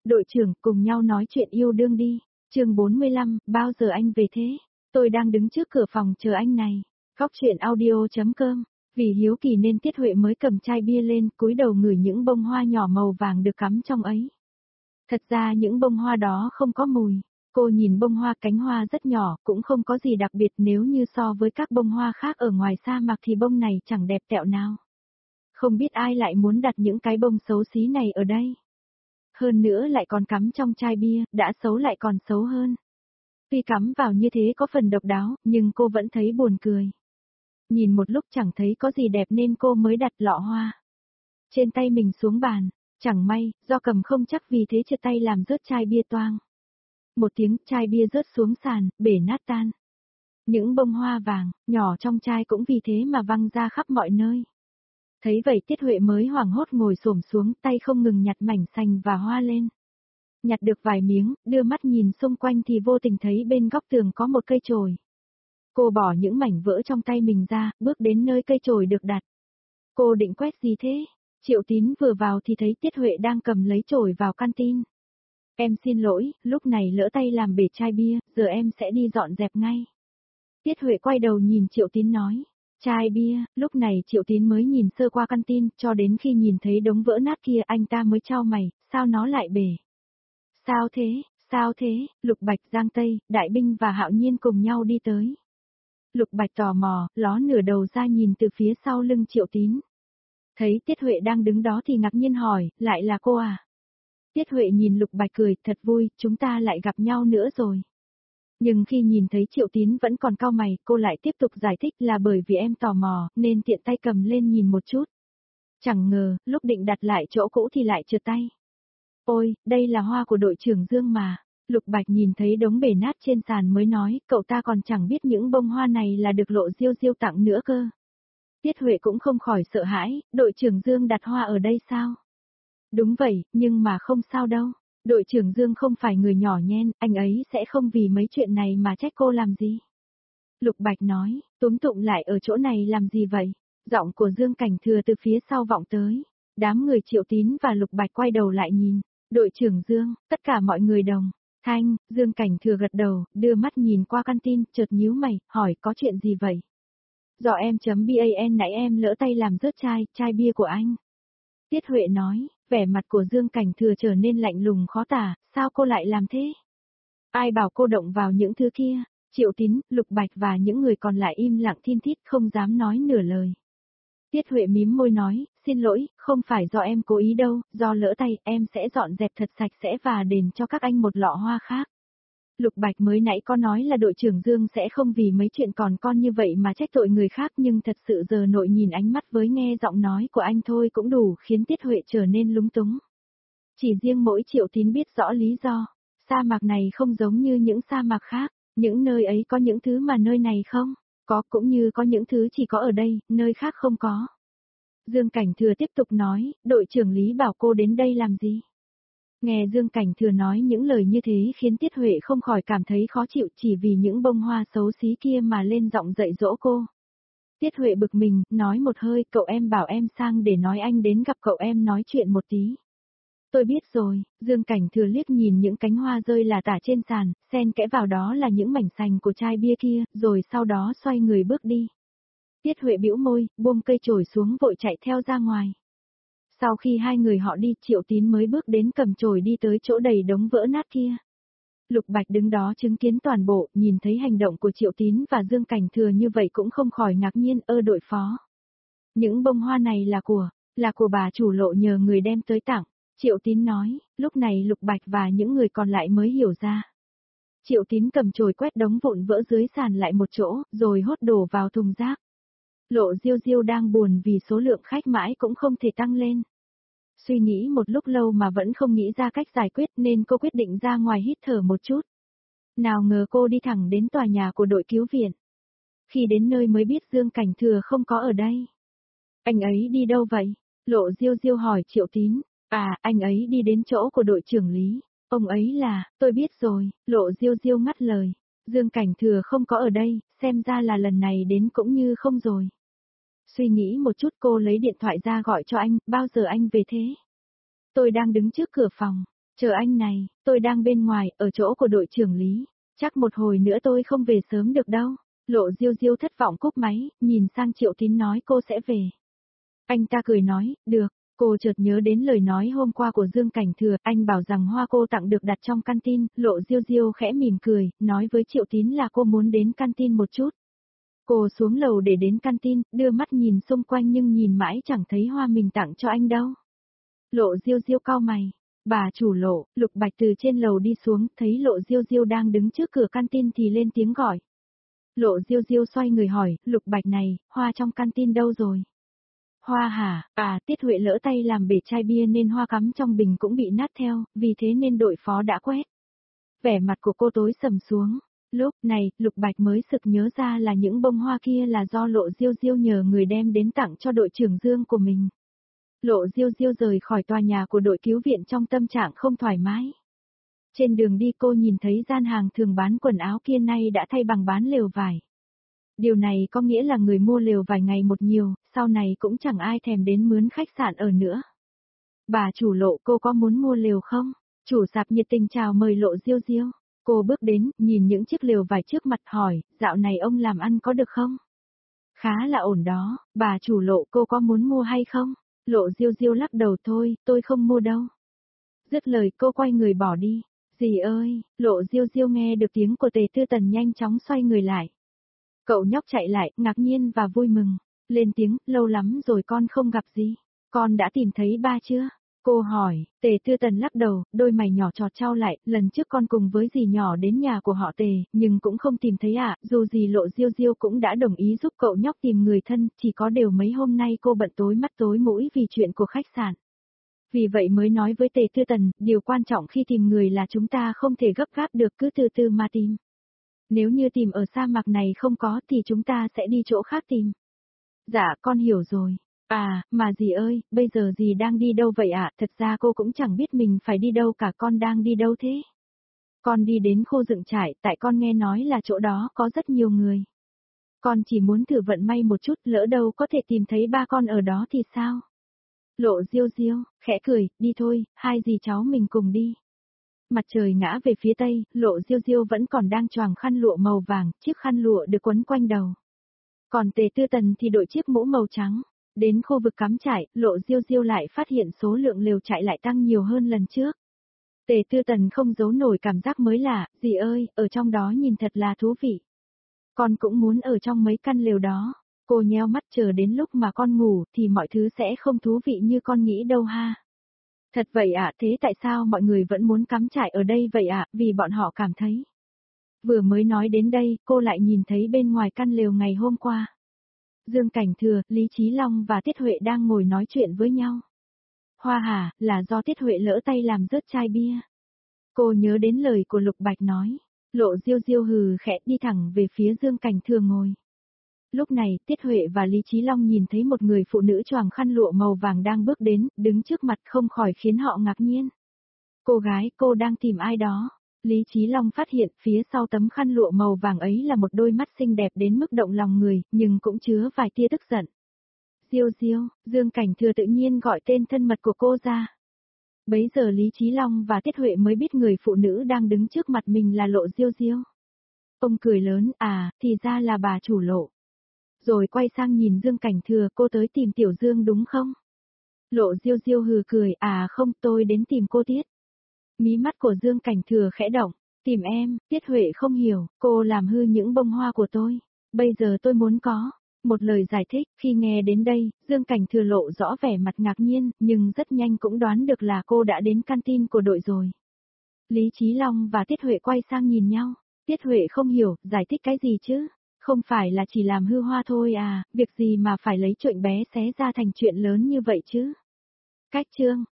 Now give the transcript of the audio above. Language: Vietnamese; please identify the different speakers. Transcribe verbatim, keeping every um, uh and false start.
Speaker 1: Đội trưởng, cùng nhau nói chuyện yêu đương đi. Chương bốn mươi lăm, bao giờ anh về thế? Tôi đang đứng trước cửa phòng chờ anh này. Góc truyện audio chấm com. Vì hiếu kỳ nên Tiết Huệ mới cầm chai bia lên, cúi đầu ngửi những bông hoa nhỏ màu vàng được cắm trong ấy. Thật ra những bông hoa đó không có mùi. Cô nhìn bông hoa, cánh hoa rất nhỏ, cũng không có gì đặc biệt, nếu như so với các bông hoa khác ở ngoài sa mạc thì bông này chẳng đẹp tẹo nào. Không biết ai lại muốn đặt những cái bông xấu xí này ở đây. Hơn nữa lại còn cắm trong chai bia, đã xấu lại còn xấu hơn. Tuy cắm vào như thế có phần độc đáo, nhưng cô vẫn thấy buồn cười. Nhìn một lúc chẳng thấy có gì đẹp nên cô mới đặt lọ hoa trên tay mình xuống bàn. Chẳng may, do cầm không chắc vì thế trượt tay làm rớt chai bia toang. Một tiếng, chai bia rớt xuống sàn, bể nát tan. Những bông hoa vàng, nhỏ trong chai cũng vì thế mà văng ra khắp mọi nơi. Thấy vậy Tiết Huệ mới hoảng hốt ngồi xổm xuống, tay không ngừng nhặt mảnh sành và hoa lên. Nhặt được vài miếng, đưa mắt nhìn xung quanh thì vô tình thấy bên góc tường có một cây chổi. Cô bỏ những mảnh vỡ trong tay mình ra, bước đến nơi cây chổi được đặt. Cô định quét gì thế? Triệu Tín vừa vào thì thấy Tiết Huệ đang cầm lấy chổi vào canteen. Em xin lỗi, lúc này lỡ tay làm bể chai bia, giờ em sẽ đi dọn dẹp ngay. Tiết Huệ quay đầu nhìn Triệu Tín nói. Chai bia, lúc này Triệu Tín mới nhìn sơ qua canteen, cho đến khi nhìn thấy đống vỡ nát kia anh ta mới chau mày, sao nó lại bể? Sao thế, sao thế? Lục Bạch, Giang Tây, Đại Binh và Hạo Nhiên cùng nhau đi tới. Lục Bạch tò mò, ló nửa đầu ra nhìn từ phía sau lưng Triệu Tín. Thấy Tiết Huệ đang đứng đó thì ngạc nhiên hỏi, lại là cô à? Tiết Huệ nhìn Lục Bạch cười, thật vui, chúng ta lại gặp nhau nữa rồi. Nhưng khi nhìn thấy Triệu Tín vẫn còn cau mày, cô lại tiếp tục giải thích là bởi vì em tò mò, nên tiện tay cầm lên nhìn một chút. Chẳng ngờ, lúc định đặt lại chỗ cũ thì lại trượt tay. Ôi, đây là hoa của đội trưởng Dương mà. Lục Bạch nhìn thấy đống bể nát trên sàn mới nói, cậu ta còn chẳng biết những bông hoa này là được Lộ Diêu Diêu tặng nữa cơ. Tiết Huệ cũng không khỏi sợ hãi, đội trưởng Dương đặt hoa ở đây sao? Đúng vậy, nhưng mà không sao đâu. Đội trưởng Dương không phải người nhỏ nhen, anh ấy sẽ không vì mấy chuyện này mà trách cô làm gì. Lục Bạch nói, túm tụng lại ở chỗ này làm gì vậy? Giọng của Dương Cảnh Thừa từ phía sau vọng tới. Đám người Triệu Tín và Lục Bạch quay đầu lại nhìn. Đội trưởng Dương, tất cả mọi người đồng. Thanh, Dương Cảnh Thừa gật đầu, đưa mắt nhìn qua canteen, chợt nhíu mày, hỏi có chuyện gì vậy? Do em chấm ban nãy em lỡ tay làm rớt chai, chai bia của anh. Tiết Huệ nói, vẻ mặt của Dương Cảnh Thừa trở nên lạnh lùng khó tả, sao cô lại làm thế? Ai bảo cô động vào những thứ kia? Triệu Tín, Lục Bạch và những người còn lại im lặng thin thít không dám nói nửa lời. Tiết Huệ mím môi nói, xin lỗi, không phải do em cố ý đâu, do lỡ tay em sẽ dọn dẹp thật sạch sẽ và đền cho các anh một lọ hoa khác. Lục Bạch mới nãy có nói là đội trưởng Dương sẽ không vì mấy chuyện còn con như vậy mà trách tội người khác, nhưng thật sự giờ nội nhìn ánh mắt với nghe giọng nói của anh thôi cũng đủ khiến Tiết Huệ trở nên lúng túng. Chỉ riêng mỗi Triệu Tín biết rõ lý do, sa mạc này không giống như những sa mạc khác, những nơi ấy có những thứ mà nơi này không, có cũng như có những thứ chỉ có ở đây, nơi khác không có. Dương Cảnh Thừa tiếp tục nói, đội trưởng Lý bảo cô đến đây làm gì? Nghe Dương Cảnh Thừa nói những lời như thế khiến Tiết Huệ không khỏi cảm thấy khó chịu chỉ vì những bông hoa xấu xí kia mà lên giọng dạy dỗ cô. Tiết Huệ bực mình, nói một hơi, cậu em bảo em sang để nói anh đến gặp cậu em nói chuyện một tí. Tôi biết rồi, Dương Cảnh Thừa liếc nhìn những cánh hoa rơi là tả trên sàn, xen kẽ vào đó là những mảnh sành của chai bia kia, rồi sau đó xoay người bước đi. Tiết Huệ bĩu môi, buông cây chổi xuống vội chạy theo ra ngoài. Sau khi hai người họ đi, Triệu Tín mới bước đến cầm chổi đi tới chỗ đầy đống vỡ nát kia. Lục Bạch đứng đó chứng kiến toàn bộ, nhìn thấy hành động của Triệu Tín và Dương Cảnh Thừa như vậy cũng không khỏi ngạc nhiên, ơ đội phó. Những bông hoa này là của, là của bà chủ Lộ nhờ người đem tới tặng. Triệu Tín nói, lúc này Lục Bạch và những người còn lại mới hiểu ra. Triệu Tín cầm chổi quét đống vụn vỡ dưới sàn lại một chỗ, rồi hốt đổ vào thùng rác. Lộ Diêu Diêu đang buồn vì số lượng khách mãi cũng không thể tăng lên. Suy nghĩ một lúc lâu mà vẫn không nghĩ ra cách giải quyết nên cô quyết định ra ngoài hít thở một chút. Nào ngờ cô đi thẳng đến tòa nhà của đội cứu viện. Khi đến nơi mới biết Dương Cảnh Thừa không có ở đây. Anh ấy đi đâu vậy? Lộ Diêu Diêu hỏi Triệu Tín. À, anh ấy đi đến chỗ của đội trưởng Lý. Ông ấy là, tôi biết rồi, Lộ Diêu Diêu ngắt lời. Dương Cảnh Thừa không có ở đây, xem ra là lần này đến cũng như không rồi. Suy nghĩ một chút cô lấy điện thoại ra gọi cho anh, bao giờ anh về thế? Tôi đang đứng trước cửa phòng. Chờ anh này, tôi đang bên ngoài, ở chỗ của đội trưởng Lý. Chắc một hồi nữa tôi không về sớm được đâu. Lộ Diêu Diêu thất vọng cúp máy, nhìn sang Triệu Tín nói cô sẽ về. Anh ta cười nói, được. Cô chợt nhớ đến lời nói hôm qua của Dương Cảnh Thừa, anh bảo rằng hoa cô tặng được đặt trong canteen, Lộ Diêu Diêu khẽ mỉm cười, nói với Triệu Tín là cô muốn đến canteen một chút. Cô xuống lầu để đến canteen, đưa mắt nhìn xung quanh nhưng nhìn mãi chẳng thấy hoa mình tặng cho anh đâu. Lộ Diêu Diêu cau mày. Bà chủ Lộ, Lục Bạch từ trên lầu đi xuống, thấy Lộ Diêu Diêu đang đứng trước cửa canteen thì lên tiếng gọi. Lộ Diêu Diêu xoay người hỏi, Lục Bạch này, hoa trong canteen đâu rồi? Hoa hả, à Tiết Huệ lỡ tay làm bể chai bia nên hoa cắm trong bình cũng bị nát theo, vì thế nên đội phó đã quét. Vẻ mặt của cô tối sầm xuống. Lúc này, Lục Bạch mới sực nhớ ra là những bông hoa kia là do Lộ Diêu Diêu nhờ người đem đến tặng cho đội trưởng Dương của mình. Lộ Diêu Diêu rời khỏi tòa nhà của đội cứu viện trong tâm trạng không thoải mái. Trên đường đi cô nhìn thấy gian hàng thường bán quần áo kia nay đã thay bằng bán lều vải. Điều này có nghĩa là người mua lều vài ngày một nhiều, sau này cũng chẳng ai thèm đến mướn khách sạn ở nữa. Bà chủ Lộ, cô có muốn mua lều không? Chủ sạp nhiệt tình chào mời Lộ Diêu Diêu. Cô bước đến, nhìn những chiếc lều vải trước mặt hỏi, dạo này ông làm ăn có được không? Khá là ổn đó, bà chủ Lộ, cô có muốn mua hay không? Lộ Diêu Diêu lắc đầu, thôi, tôi không mua đâu. Dứt lời cô quay người bỏ đi. Dì ơi, Lộ Diêu Diêu nghe được tiếng của Tề Tư Tần nhanh chóng xoay người lại. Cậu nhóc chạy lại, ngạc nhiên và vui mừng. Lên tiếng, lâu lắm rồi con không gặp gì. Con đã tìm thấy ba chưa? Cô hỏi, Tề Tư Tần lắc đầu, đôi mày nhỏ trọt trao lại, lần trước con cùng với dì nhỏ đến nhà của họ Tề, nhưng cũng không tìm thấy ạ, à, dù dì Lộ Diêu Diêu cũng đã đồng ý giúp cậu nhóc tìm người thân, chỉ có điều mấy hôm nay cô bận tối mắt tối mũi vì chuyện của khách sạn. Vì vậy mới nói với Tề Tư Tần, điều quan trọng khi tìm người là chúng ta không thể gấp gáp được, cứ từ từ mà tìm. Nếu như tìm ở sa mạc này không có thì chúng ta sẽ đi chỗ khác tìm. Dạ, con hiểu rồi. À, mà dì ơi, bây giờ dì đang đi đâu vậy ạ? À? Thật ra cô cũng chẳng biết mình phải đi đâu cả, con đang đi đâu thế? Con đi đến khu dựng trại, tại con nghe nói là chỗ đó có rất nhiều người. Con chỉ muốn thử vận may một chút, lỡ đâu có thể tìm thấy ba con ở đó thì sao? Lộ Diêu Diêu, khẽ cười, đi thôi, hai dì cháu mình cùng đi. Mặt trời ngã về phía tây, Lộ Diêu Diêu vẫn còn đang choàng khăn lụa màu vàng, chiếc khăn lụa được quấn quanh đầu. Còn Tề Tư Tần thì đội chiếc mũ màu trắng. Đến khu vực cắm trại, Lộ Diêu Diêu lại phát hiện số lượng lều trại lại tăng nhiều hơn lần trước. Tề Tư Tần không giấu nổi cảm giác mới lạ, dì ơi, ở trong đó nhìn thật là thú vị. Con cũng muốn ở trong mấy căn lều đó. Cô nheo mắt chờ đến lúc mà con ngủ thì mọi thứ sẽ không thú vị như con nghĩ đâu ha. Thật vậy ạ, à, thế tại sao mọi người vẫn muốn cắm trại ở đây vậy ạ, à? Vì bọn họ cảm thấy. Vừa mới nói đến đây, cô lại nhìn thấy bên ngoài căn lều ngày hôm qua. Dương Cảnh Thừa, Lý Chí Long và Tiết Huệ đang ngồi nói chuyện với nhau. Hoa hả, là do Tiết Huệ lỡ tay làm rớt chai bia. Cô nhớ đến lời của Lục Bạch nói. Lộ Diêu Diêu hừ khẽ đi thẳng về phía Dương Cảnh Thừa ngồi. Lúc này, Tiết Huệ và Lý Chí Long nhìn thấy một người phụ nữ choàng khăn lụa màu vàng đang bước đến, đứng trước mặt không khỏi khiến họ ngạc nhiên. Cô gái, cô đang tìm ai đó? Lý Chí Long phát hiện phía sau tấm khăn lụa màu vàng ấy là một đôi mắt xinh đẹp đến mức động lòng người, nhưng cũng chứa vài tia tức giận. Diêu Diêu, Dương Cảnh Thừa tự nhiên gọi tên thân mật của cô ra. Bấy giờ Lý Chí Long và Tiết Huệ mới biết người phụ nữ đang đứng trước mặt mình là Lộ Diêu Diêu. Ông cười lớn, à, thì ra là bà chủ Lộ. Rồi quay sang nhìn Dương Cảnh Thừa, cô tới tìm Tiểu Dương đúng không? Lộ Diêu Diêu hừ cười, à không, tôi đến tìm cô Tiết. Mí mắt của Dương Cảnh Thừa khẽ động, tìm em, Tiết Huệ không hiểu, cô làm hư những bông hoa của tôi, bây giờ tôi muốn có. Một lời giải thích, khi nghe đến đây, Dương Cảnh Thừa lộ rõ vẻ mặt ngạc nhiên, nhưng rất nhanh cũng đoán được là cô đã đến canteen của đội rồi. Lý Chí Long và Tiết Huệ quay sang nhìn nhau, Tiết Huệ không hiểu, giải thích cái gì chứ? Không phải là chỉ làm hư hoa thôi à, việc gì mà phải lấy chuyện bé xé ra thành chuyện lớn như vậy chứ? Cách chương